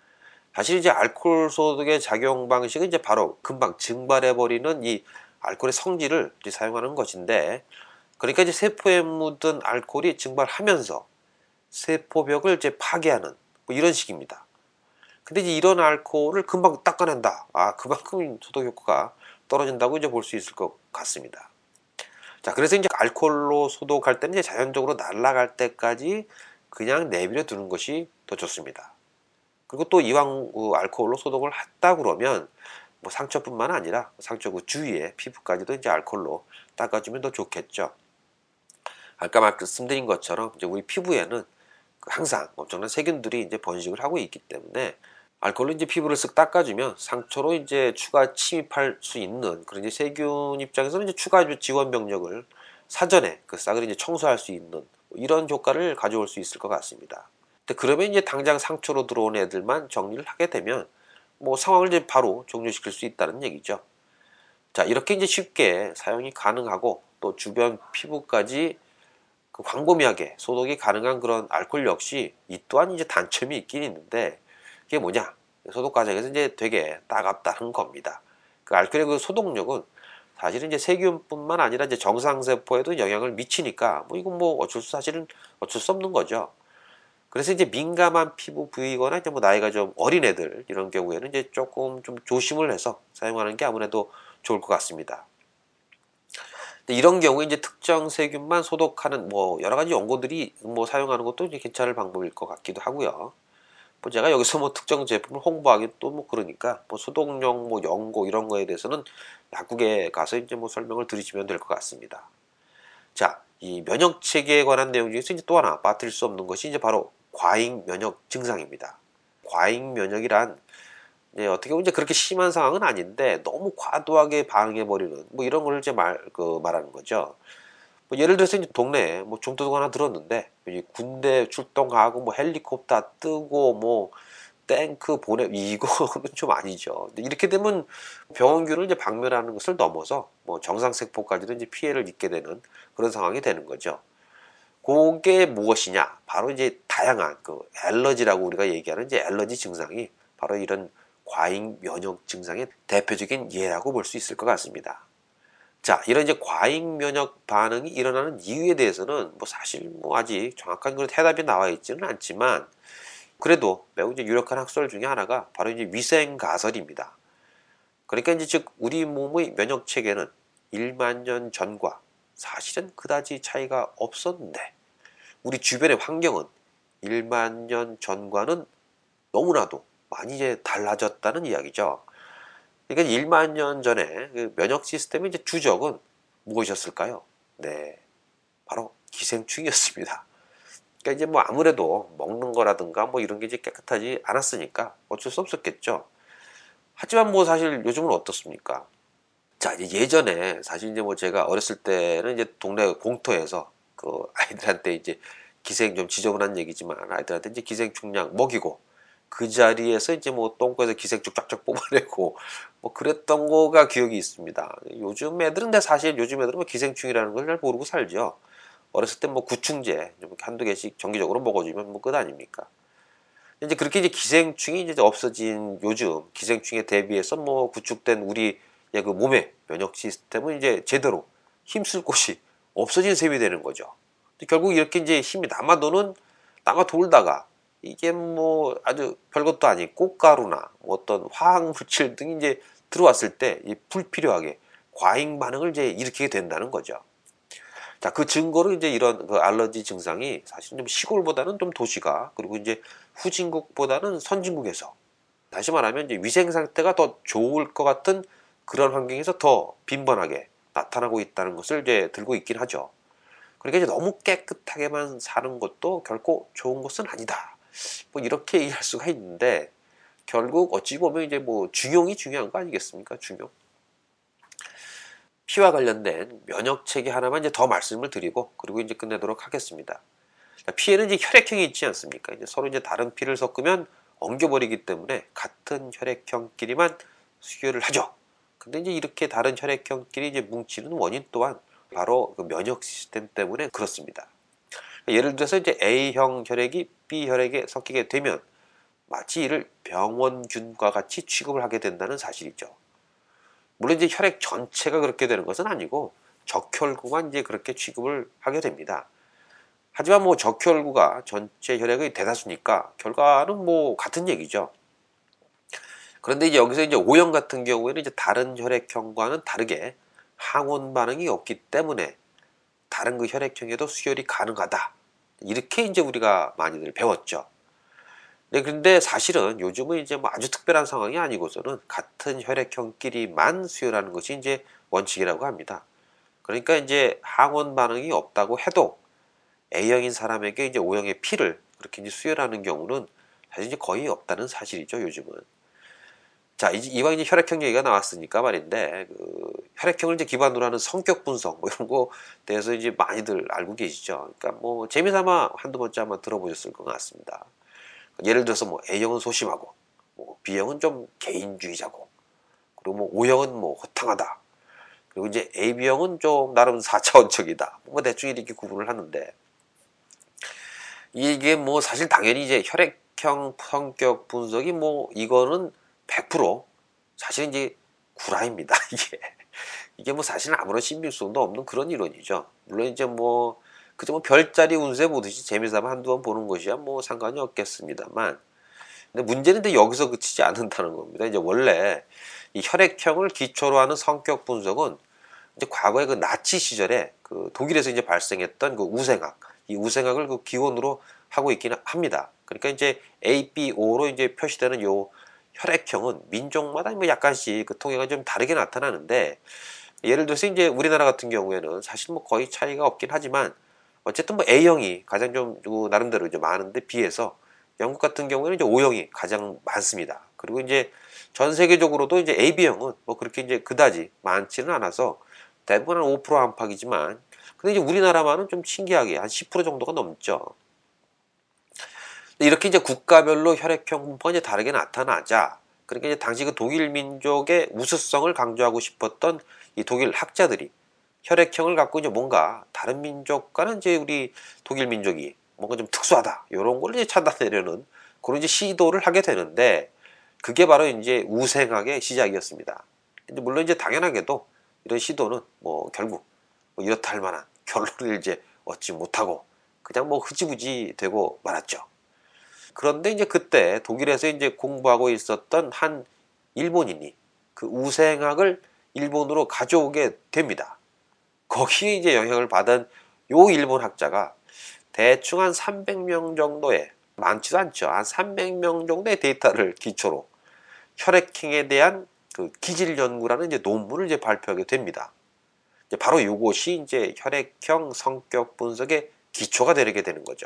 사실 이제 알코올 소독의 작용 방식은 이제 바로 금방 증발해버리는 이 알코올의 성질을 이제 사용하는 것인데, 그러니까 이제 세포에 묻은 알코올이 증발하면서 세포벽을 이제 파괴하는 뭐 이런 식입니다. 근데 이제 이런 알코올을 금방 닦아낸다. 그만큼 소독 효과가 떨어진다고 이제 볼 수 있을 것 같습니다. 자, 그래서 이제 알코올로 소독할 때는 이제 자연적으로 날아갈 때까지 그냥 내버려 두는 것이 더 좋습니다. 그리고 또 이왕 알코올로 소독을 했다 그러면 뭐 상처뿐만 아니라 상처 그 주위에 피부까지도 이제 알코올로 닦아주면 더 좋겠죠. 아까 말씀드린 것처럼 이제 우리 피부에는 항상 엄청난 세균들이 이제 번식을 하고 있기 때문에 알코올로 이제 피부를 쓱 닦아주면 상처로 이제 추가 침입할 수 있는 그런 이제 세균 입장에서는 이제 추가 지원 병력을 사전에 그 싹을 이제 청소할 수 있는 이런 효과를 가져올 수 있을 것 같습니다. 근데 그러면 이제 당장 상처로 들어온 애들만 정리를 하게 되면 뭐 상황을 이제 바로 종료시킬 수 있다는 얘기죠. 자, 이렇게 이제 쉽게 사용이 가능하고 또 주변 피부까지 그 광범위하게 소독이 가능한 그런 알코올 역시 이 또한 이제 단점이 있긴 있는데, 그게 뭐냐? 소독 과정에서 이제 되게 따갑다는 겁니다. 그 알코올의 그 소독력은 사실은 이제 세균뿐만 아니라 이제 정상세포에도 영향을 미치니까 뭐 이건 뭐 사실은 어쩔 수 없는 거죠. 그래서 이제 민감한 피부 부위거나 이제 뭐 나이가 좀 어린 애들 이런 경우에는 이제 조금 좀 조심을 해서 사용하는 게 아무래도 좋을 것 같습니다. 이런 경우에 이제 특정 세균만 소독하는 뭐 여러 가지 연고들이 뭐 사용하는 것도 이제 괜찮을 방법일 것 같기도 하고요. 뭐 제가 여기서 뭐 특정 제품을 홍보하기 또 뭐 그러니까 뭐 소독용 뭐 연고 이런 거에 대해서는 약국에 가서 이제 뭐 설명을 들으시면 될 것 같습니다. 자, 이 면역 체계에 관한 내용 중에서 이제 또 하나 빠뜨릴 수 없는 것이 이제 바로 과잉 면역 증상입니다. 과잉 면역이란 어떻게 보면 이제 그렇게 심한 상황은 아닌데 너무 과도하게 반응해버리는 뭐 이런 걸 이제 말하는 거죠. 뭐 예를 들어서 이제 동네에 뭐 중도둑 하나 들었는데 군대 출동하고 뭐 헬리콥터 뜨고 뭐 탱크 보내 이거는 좀 아니죠. 근데 이렇게 되면 병원균을 이제 박멸하는 것을 넘어서 뭐 정상세포까지도 이제 피해를 입게 되는 그런 상황이 되는 거죠. 그게 무엇이냐? 바로 이제 다양한 그 알러지라고 우리가 얘기하는 이제 알러지 증상이 바로 이런 과잉 면역 증상의 대표적인 예라고 볼 수 있을 것 같습니다. 자, 이런 이제 과잉 면역 반응이 일어나는 이유에 대해서는 뭐 사실 뭐 아직 정확한 그런 해답이 나와 있지는 않지만 그래도 매우 이제 유력한 학설 중에 하나가 바로 이제 위생 가설입니다. 그러니까 이제 즉 우리 몸의 면역 체계는 1만 년 전과 사실은 그다지 차이가 없었는데 우리 주변의 환경은 1만 년 전과는 너무나도 많이 이제 달라졌다는 이야기죠. 그러니까 1만 년 전에 그 면역 시스템의 이제 주적은 무엇이었을까요? 네, 바로 기생충이었습니다. 그러니까 이제 뭐 아무래도 먹는 거라든가 뭐 이런 게 이제 깨끗하지 않았으니까 어쩔 수 없었겠죠. 하지만 뭐 사실 요즘은 어떻습니까? 자, 이제 예전에 사실 이제 뭐 제가 어렸을 때는 이제 동네 공터에서 그 아이들한테 이제 좀 지저분한 얘기지만 아이들한테 이제 기생충약 먹이고 그 자리에서 이제 뭐 똥꼬에서 기생충 쫙쫙 뽑아내고 뭐 그랬던 거가 기억이 있습니다. 요즘 애들은 근데 사실 요즘 애들은 뭐 기생충이라는 걸 잘 모르고 살죠. 어렸을 때 뭐 구충제 한두 개씩 정기적으로 먹어주면 뭐 끝 아닙니까? 이제 그렇게 이제 기생충이 이제 없어진 요즘 기생충에 대비해서 뭐 구축된 우리 그 몸의 면역 시스템은 이제 제대로 힘쓸 곳이 없어진 셈이 되는 거죠. 결국 이렇게 이제 힘이 남아 돌다가 이게 뭐 아주 별것도 아닌 꽃가루나 뭐 어떤 화학 물질 등이 이제 들어왔을 때 이 불필요하게 과잉 반응을 이제 일으키게 된다는 거죠. 자, 그 증거로 이제 이런 그 알러지 증상이 사실 좀 시골보다는 좀 도시가 그리고 이제 후진국보다는 선진국에서 다시 말하면 이제 위생 상태가 더 좋을 것 같은 그런 환경에서 더 빈번하게 나타나고 있다는 것을 이제 들고 있긴 하죠. 그러니까 이제 너무 깨끗하게만 사는 것도 결코 좋은 것은 아니다. 뭐 이렇게 얘기할 수가 있는데 결국 어찌 보면 이제 뭐 중용이 중요한 거 아니겠습니까? 중용. 피와 관련된 면역 체계 하나만 이제 더 말씀을 드리고 그리고 이제 끝내도록 하겠습니다. 피에는 이제 혈액형이 있지 않습니까? 이제 서로 이제 다른 피를 섞으면 엉겨버리기 때문에 같은 혈액형끼리만 수혈을 하죠. 근데 이제 이렇게 다른 혈액형끼리 이제 뭉치는 원인 또한 바로 그 면역 시스템 때문에 그렇습니다. 예를 들어서 이제 A형 혈액이 B 혈액에 섞이게 되면 마치 이를 병원균과 같이 취급을 하게 된다는 사실이죠. 물론 이제 혈액 전체가 그렇게 되는 것은 아니고 적혈구만 이제 그렇게 취급을 하게 됩니다. 하지만 뭐 적혈구가 전체 혈액의 대다수니까 결과는 뭐 같은 얘기죠. 그런데 이제 여기서 이제 O형 같은 경우에는 이제 다른 혈액형과는 다르게 항원 반응이 없기 때문에 다른 그 혈액형에도 수혈이 가능하다. 이렇게 이제 우리가 많이들 배웠죠. 네, 근데 사실은 요즘은 이제 뭐 아주 특별한 상황이 아니고서는 같은 혈액형끼리만 수혈하는 것이 이제 원칙이라고 합니다. 그러니까 이제 항원 반응이 없다고 해도 A형인 사람에게 이제 O형의 피를 그렇게 이제 수혈하는 경우는 사실 이제 거의 없다는 사실이죠, 요즘은. 자, 이왕 이제 혈액형 얘기가 나왔으니까 말인데, 혈액형을 이제 기반으로 하는 성격 분석, 뭐 이런 거 대해서 이제 많이들 알고 계시죠. 그러니까 뭐 재미삼아 한두 번째 아마 들어보셨을 것 같습니다. 예를 들어서 뭐 A형은 소심하고, 뭐 B형은 좀 개인주의자고, 그리고 뭐 O형은 뭐 호탕하다. 그리고 이제 AB형은 좀 나름 4차원적이다. 뭐 대충 이렇게 구분을 하는데, 이게 뭐 사실 당연히 이제 혈액형 성격 분석이 뭐 이거는 100% 사실 이제 구라입니다. 이게 뭐 사실은 아무런 신빙성도 없는 그런 이론이죠. 물론 이제 뭐 그저 뭐 별자리 운세 보듯이 재미삼아 한두 번 보는 것이야 뭐 상관이 없겠습니다만, 근데 문제는 이제 여기서 그치지 않는다는 겁니다. 이제 원래 이 혈액형을 기초로 하는 성격 분석은 이제 과거에 그 나치 시절에 그 독일에서 이제 발생했던 그 우생학, 이 우생학을 그 기원으로 하고 있기는 합니다. 그러니까 이제 ABO로 이제 표시되는 요 혈액형은 민족마다 뭐 약간씩 그 통계가 좀 다르게 나타나는데, 예를 들어서 이제 우리나라 같은 경우에는 사실 뭐 거의 차이가 없긴 하지만 어쨌든 뭐 A형이 가장 좀 나름대로 이제 많은데 비해서 영국 같은 경우에는 이제 O형이 가장 많습니다. 그리고 이제 전 세계적으로도 이제 AB형은 뭐 그렇게 이제 그다지 많지는 않아서 대부분 한 5% 안팎이지만, 근데 이제 우리나라만은 좀 신기하게 한 10% 정도가 넘죠. 이렇게 이제 국가별로 혈액형 분포가 이제 다르게 나타나자, 그러니까 이제 당시 그 독일 민족의 우수성을 강조하고 싶었던 이 독일 학자들이 혈액형을 갖고 이제 뭔가 다른 민족과는 이제 우리 독일 민족이 뭔가 좀 특수하다, 이런 걸 이제 찾아내려는 그런 이제 시도를 하게 되는데, 그게 바로 이제 우생학의 시작이었습니다. 이제 물론 이제 당연하게도 이런 시도는 뭐 결국 뭐 이렇다 할 만한 결론을 이제 얻지 못하고 그냥 뭐 흐지부지 되고 말았죠. 그런데 이제 그때 독일에서 이제 공부하고 있었던 한 일본인이 그 우생학을 일본으로 가져오게 됩니다. 거기에 이제 영향을 받은 요 일본 학자가 대충 한 300명 정도의, 많지도 않죠, 한 300명 정도의 데이터를 기초로 혈액형에 대한 그 기질 연구라는 이제 논문을 이제 발표하게 됩니다. 이제 바로 이것이 이제 혈액형 성격 분석의 기초가 되게 되는 거죠.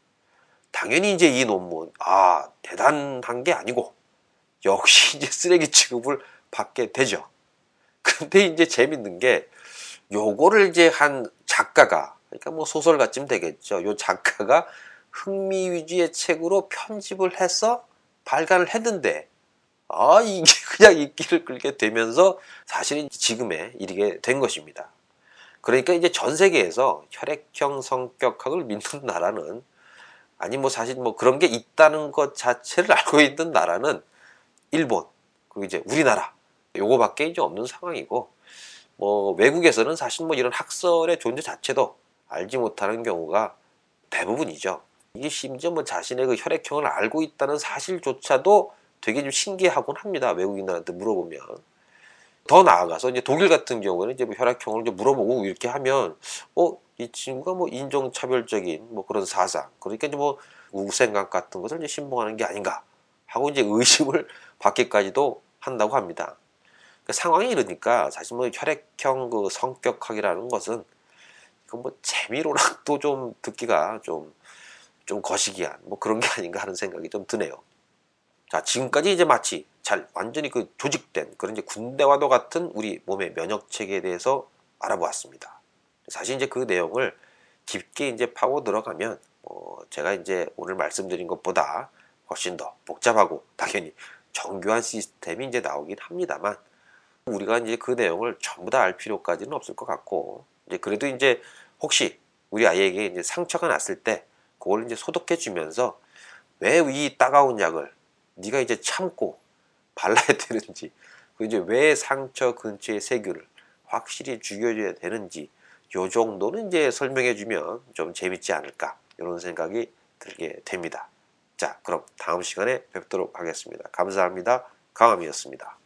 당연히 이제 이 논문, 대단한 게 아니고 역시 이제 쓰레기 취급을 받게 되죠. 근데 이제 재밌는 게, 요거를 이제 한 작가가, 그러니까 뭐 소설가쯤 되겠죠, 요 작가가 흥미 위주의 책으로 편집을 해서 발간을 했는데, 이게 그냥 인기를 끌게 되면서 사실은 지금에 이르게 된 것입니다. 그러니까 이제 전 세계에서 혈액형 성격학을 믿는 나라는, 아니 뭐 사실 뭐 그런 게 있다는 것 자체를 알고 있는 나라는 일본, 그리고 이제 우리나라, 요거밖에 이제 없는 상황이고, 뭐 외국에서는 사실 뭐 이런 학설의 존재 자체도 알지 못하는 경우가 대부분이죠. 이게 심지어 뭐 자신의 그 혈액형을 알고 있다는 사실조차도 되게 좀 신기하곤 합니다, 외국인들한테 물어보면. 더 나아가서 이제 독일 같은 경우는 이제 뭐 혈액형을 이제 물어보고 이렇게 하면, 이 친구가 뭐 인종차별적인 뭐 그런 사상, 그러니까 이제 뭐 우생각 같은 것을 이제 신봉하는 게 아닌가 하고 이제 의심을 받기까지도 한다고 합니다. 그 상황이 이러니까 사실 뭐 혈액형 그 성격학이라는 것은 그 뭐 재미로라도 좀 듣기가 좀 거시기한 뭐 그런 게 아닌가 하는 생각이 좀 드네요. 자, 지금까지 이제 마치 잘 완전히 그 조직된 그런 이제 군대와도 같은 우리 몸의 면역 체계에 대해서 알아보았습니다. 사실 이제 그 내용을 깊게 이제 파고 들어가면 제가 이제 오늘 말씀드린 것보다 훨씬 더 복잡하고 당연히 정교한 시스템이 이제 나오긴 합니다만, 우리가 이제 그 내용을 전부 다 알 필요까지는 없을 것 같고, 이제 그래도 이제 혹시 우리 아이에게 이제 상처가 났을 때 그걸 이제 소독해 주면서 왜 이 따가운 약을 네가 이제 참고 발라야 되는지, 그 이제 왜 상처 근처의 세균을 확실히 죽여줘야 되는지 요 정도는 이제 설명해주면 좀 재밌지 않을까 이런 생각이 들게 됩니다. 자, 그럼 다음 시간에 뵙도록 하겠습니다. 감사합니다. 강함이었습니다.